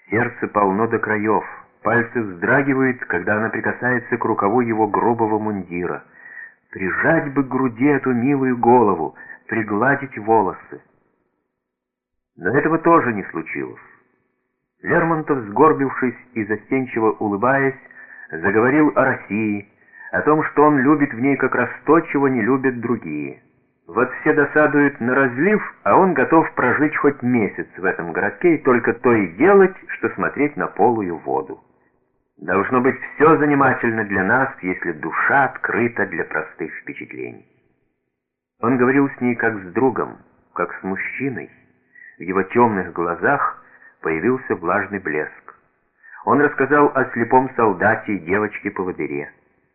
Сердце полно до краев, пальцы вздрагивают, когда она прикасается к рукаву его грубого мундира. Прижать бы к груди эту милую голову, пригладить волосы. Но этого тоже не случилось. Лермонтов, сгорбившись и застенчиво улыбаясь, заговорил о России, о том, что он любит в ней как раз то, чего не любят другие. Вот все досадуют на разлив, а он готов прожить хоть месяц в этом городке и только то и делать, что смотреть на полую воду. Должно быть все занимательно для нас, если душа открыта для простых впечатлений. Он говорил с ней как с другом, как с мужчиной. В его темных глазах появился влажный блеск. Он рассказал о слепом солдате и девочке-поводыре.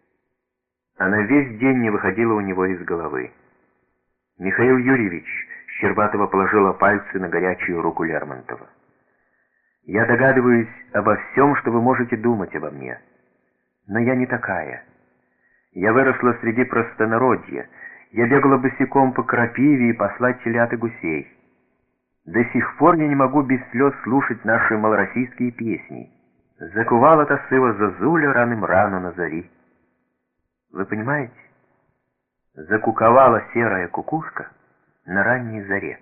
Она весь день не выходила у него из головы. Михаил Юрьевич Щербатова положила пальцы на горячую руку Лермонтова. «Я догадываюсь обо всем, что вы можете думать обо мне. Но я не такая. Я выросла среди простонародья. Я бегала босиком по крапиве и пасла телят и гусей. До сих пор я не могу без слез слушать наши малороссийские песни. Закувала та сива зозуля рано на зари. Вы понимаете? Закуковала серая кукушка на ранней заре».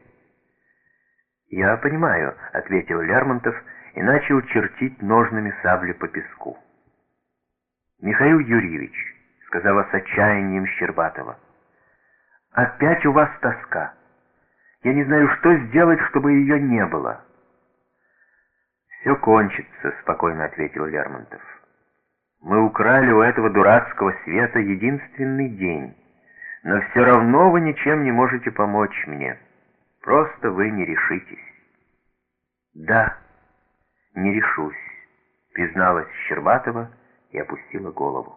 «Я понимаю», — ответил Лермонтов и начал чертить ножными сабли по песку. «Михаил Юрьевич», — сказала с отчаянием Щербатова, — «опять у вас тоска. Я не знаю, что сделать, чтобы ее не было». «Все кончится», — спокойно ответил Лермонтов. «Мы украли у этого дурацкого света единственный день, но все равно вы ничем не можете помочь мне. Просто вы не решитесь». «Да, не решусь», — призналась Щербатова и опустила голову.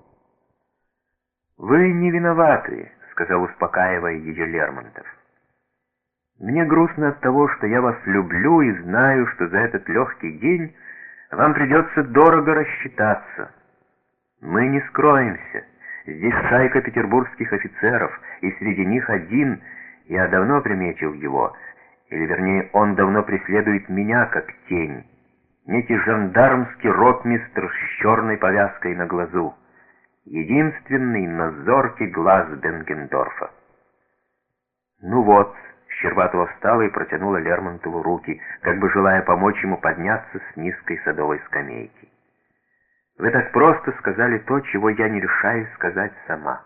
«Вы не виноваты», — сказал, успокаивая ее Лермонтов. «Мне грустно от того, что я вас люблю и знаю, что за этот легкий день вам придется дорого рассчитаться. Мы не скроемся. Здесь шайка петербургских офицеров, и среди них один, я давно приметил его, или вернее, он давно преследует меня, как тень. Некий жандармский ротмистр с черной повязкой на глазу. Единственный назоркий глаз Бенкендорфа». «Ну вот», — Щербатова встала и протянула Лермонтову руки, как бы желая помочь ему подняться с низкой садовой скамейки. «Вы так просто сказали то, чего я не решаюсь сказать сама».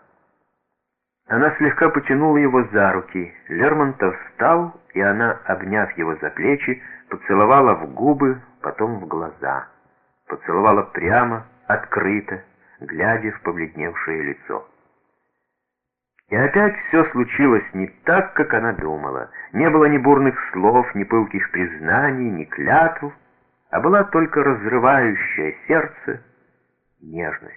Она слегка потянула его за руки. Лермонтов встал, и она, обняв его за плечи, поцеловала в губы, потом в глаза. Поцеловала прямо, открыто, глядя в побледневшее лицо. И опять все случилось не так, как она думала. Не было ни бурных слов, ни пылких признаний, ни клятв, а была только разрывающая сердце нежность.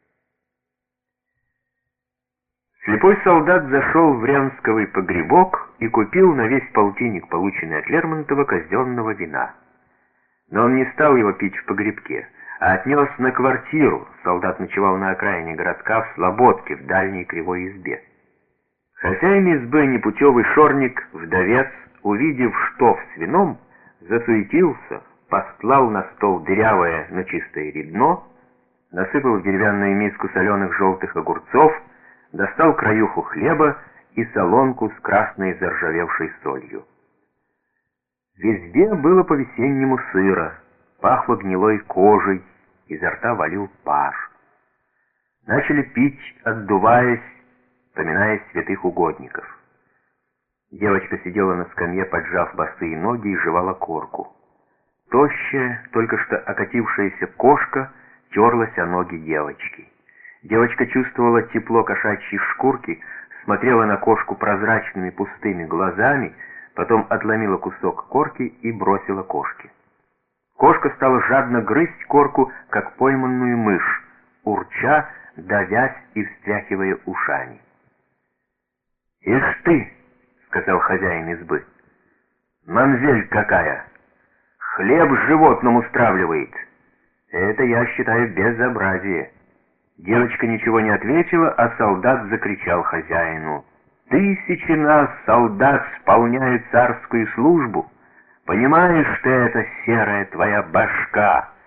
Слепой солдат зашел в Рянсковый погребок и купил на весь полтинник, полученный от Лермонтова, казенного вина. Но он не стал его пить в погребке, а отнес на квартиру. Солдат ночевал на окраине городка, в Слободке, в дальней кривой избе. Хозяин избы, непутевый шорник, вдовец, увидев штоф с вином, засуетился, постлал на стол дырявое, но чистое редно, насыпал в деревянную миску соленых желтых огурцов, достал краюху хлеба и солонку с красной заржавевшей солью. В избе было по-весеннему сыро, пахло гнилой кожей, изо рта валил пар. Начали пить, отдуваясь, поминая святых угодников. Девочка сидела на скамье, поджав босые ноги, и жевала корку. Тощая, только что окатившаяся кошка терлась о ноги девочки. Девочка чувствовала тепло кошачьей шкурки, смотрела на кошку прозрачными пустыми глазами, потом отломила кусок корки и бросила кошке. Кошка стала жадно грызть корку, как пойманную мышь, урча, давясь и встряхивая ушами. «Ишь ты!» — сказал хозяин избы. «Мамзель какая! Хлеб животному стравливает! Это, я считаю, безобразие!» Девочка ничего не ответила, а солдат закричал хозяину: «Тысячи нас, солдат, сполняют царскую службу, Понимаешь ты это, серая твоя башка?